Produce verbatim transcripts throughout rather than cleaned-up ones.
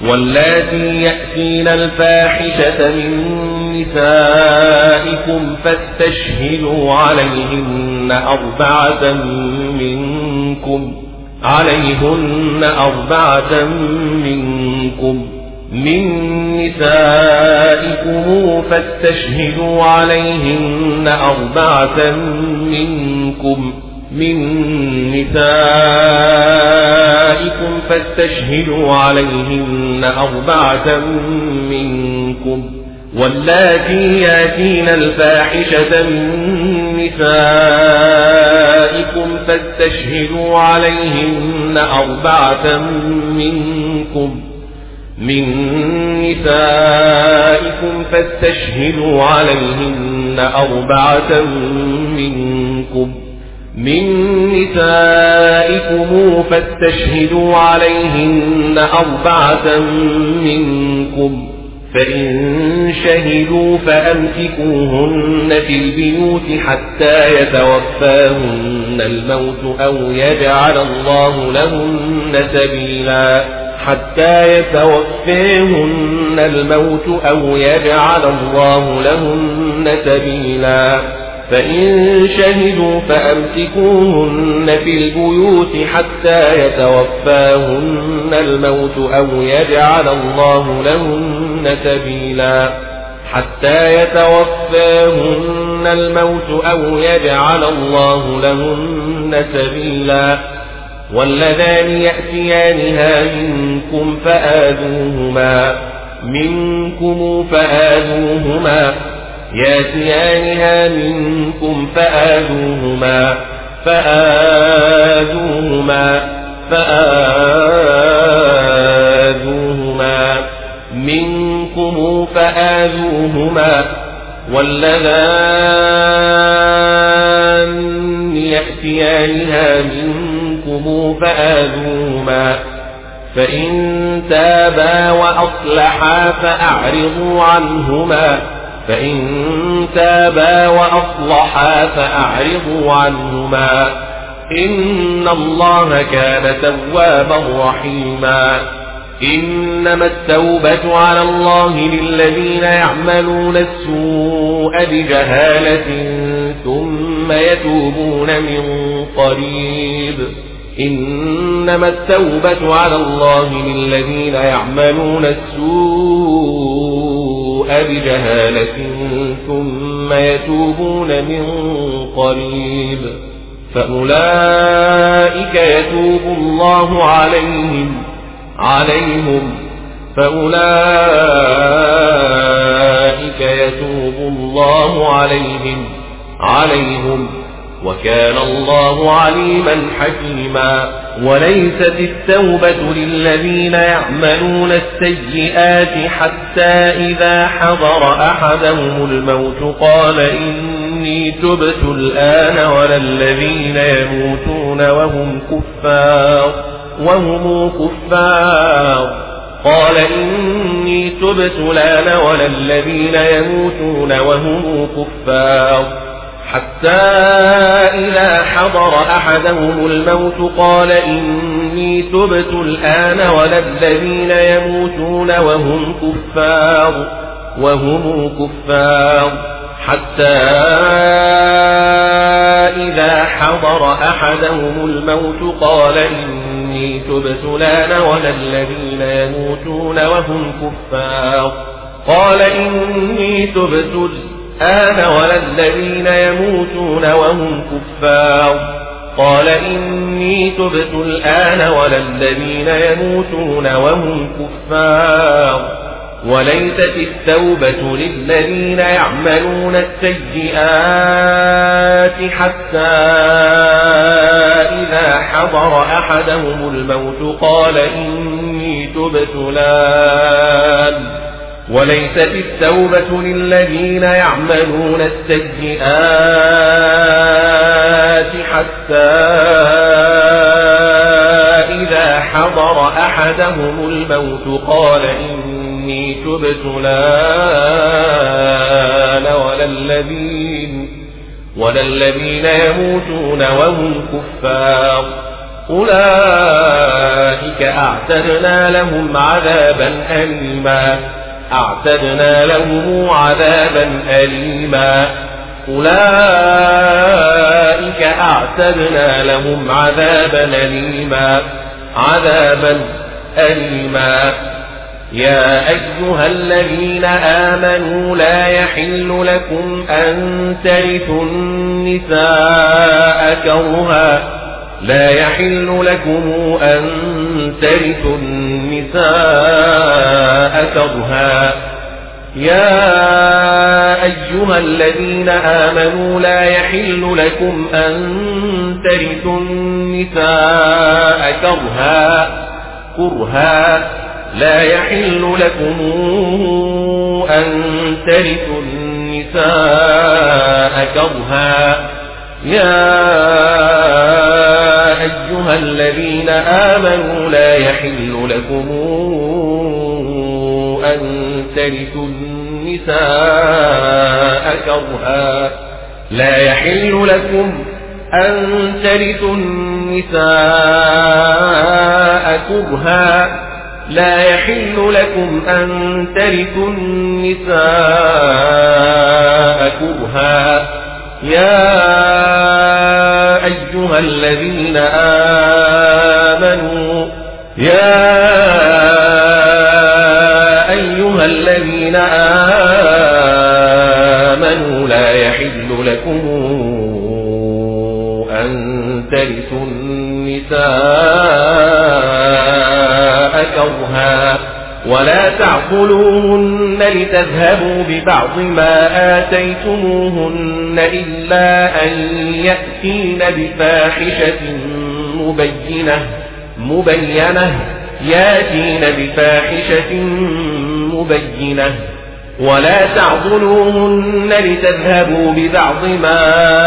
واللاتي يأتين الفاحشة من نسائكم فاستشهدوا عليهن أربعة منكم عليهن أربعة منكم من نسائكم فاستشهدوا عليهن أربعة منكم من نسائكم فاستشهدوا عليهن أربعة منكم واللاتي يأتين الفاحشة من نسائكم فاستشهدوا عليهن أربعة منكم من نسائكم فاستشهدوا عليهن أربعة منكم من نسائكم فاستشهدوا عليهن أربعة منكم فإن شهدوا فأمسكوهن في البيوت حتى يتوفاهن الموت أو يجعل الله لهن سبيلا حتى يتوفاهن الموت أو يجعل الله لهن سبيلا فإن شهدوا فأمسكوهن في البيوت حتى يتوفاهن الموت أو يجعل الله لهن سبيلا حتى يتوفاهن الموت أو يجعل الله لهن سبيلا واللذان يأتيانها منكم فآذوهما منكم فآذوهما يأتيانها منكم فآذوهما فآذوهما فآذوهما منكم فآذوهما واللذان يأتيانها منكم فآذوهما فإن تابا وأصلحا فأعرضوا عنهما فإن تابا وأصلحا فأعرضوا عنهما إن الله كان توابا رحيما إنما التوبة على الله للذين يعملون السوء بجهالة ثم يتوبون من قريب إنما التوبة على الله للذين يعملون السوء بجهالة ثم يتوبون من قريب فأولئك يتوب الله عليهم عليهم فأولئك يتوب الله عليهم عليهم وكان الله عليما حكيما وليست التوبة للذين يعملون السيئات حتى إذا حضر أحدهم الموت قال إني تبت الآن ولا الذين يموتون وهم كفار وهم كفار قال إني تبت الآن ولا الذين يموتون وهم كفار حتى إذا حضر أحدهم الموت قال إني تبت الآن ولا الذين يموتون وهم كفار وهم كفار حتى إذا حضر أحدهم الموت قال إني تبت الآن ولا الذين يموتون وهم كفار قال إني تبت الآن ولا الذين يموتون وهم كفار قال إني تبت الآن ولا الذين يموتون وهم كفار وليست التوبة للذين يعملون السيئات حتى إذا حضر أحدهم الموت قال إني تبت الآن وليست التوبة للذين يعملون السيئات حتى إذا حضر أحدهم الموت قال إني تبت الآن ولا الذين ولا الذين يموتون وهم كفار أولئك أولئك أعتدنا لهم عذابا أليما أعتدنا لهم عذابا أليما أولئك أعتدنا لهم عذابا أليما عذابا أليما يا أيها الذين آمنوا لا يحل لكم أن ترثوا النساء كرها لا يحل لكم أن ترثوا النساء كرها يا أيها الذين آمنوا لا يحل لكم أن ترثوا النساء كرها كرها لا يحل لكم أن ترثوا النساء كرها يا أيها الذين آمنوا لا يحل لكم أن ترثوا النساء كرها لا يحل لكم أن ترثوا النساء كرها لا يحل لكم أن ترثوا النساء كرها يا أيها الذين آمنوا يا أيها الذين آمنوا لا يحل لكم أن ترثوا النساء كرها ولا تعقلوهن لتذهبوا ببعض ما آتيتموهن إلا أن يأتين بفاحشة مبينة مبينة يأتين بفاحشة مبينة ولا تعضلوهن لتذهبوا ببعض ما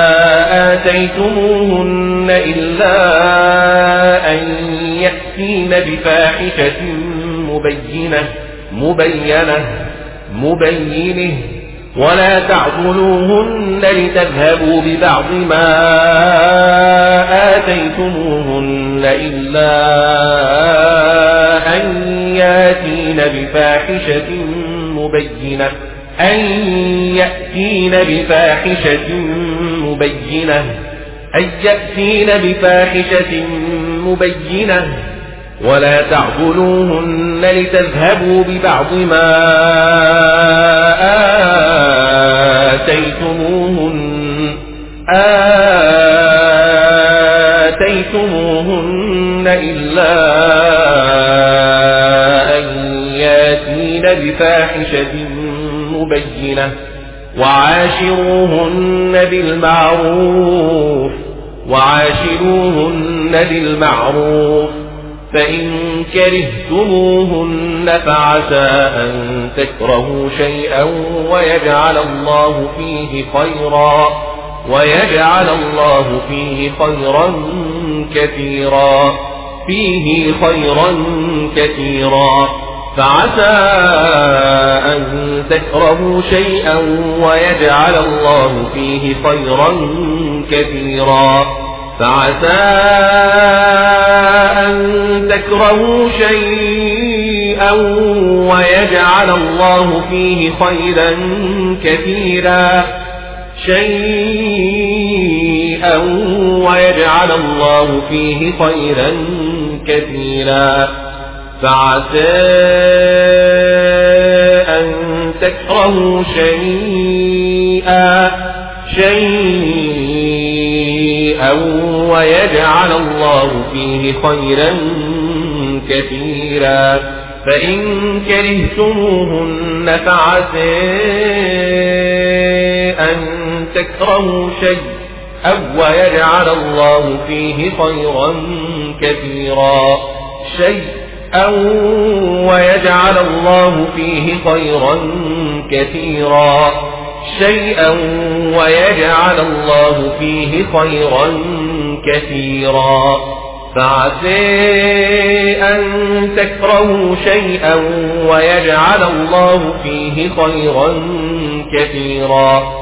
آتيتموهن إلا أن يأتين بفاحشة مبينة مبينة مبينة ولا تعضلوهن لتذهبوا ببعض ما آتيتموهن إلا أن يأتين بفاحشة مبينة أن يأتين بفاحشة مبينة أن يأتين بفاحشة مبينة ولا تعضلوهن لتذهبوا ببعض ما آتيتموهن آتيتموهن إلا أن يأتين بفاحشة مبينة وعاشروهن بالمعروف وعاشروهن بالمعروف فإن كرهتموهن فعسى أن تكرهوا شيئا ويجعل الله فيه خيرا ويجعل الله فيه خيرا كثيرا فيه خيرا كثيرا فعسى أن تكرهوا شيئا ويجعل الله فيه خيرا كثيرا فعسى أن تكرهوا شيئا ويجعل الله فيه خيرا كثيرا شيئا ويجعل الله فيه خيرا كثيرا فعسى أن تكرهوا شيئا شيئا ويجعل الله فيه خيرا كثيرا فإن كرهتموهن فعسى أن تكرهوا شيئا ويجعل الله فيه خيرا كثيرا شيئا ويجعل الله فيه خيرا كثيرا شيئا ويجعل الله فيه خيرا كثيرا فعسى أن تكرهوا شيئا ويجعل الله فيه خيرا كثيرا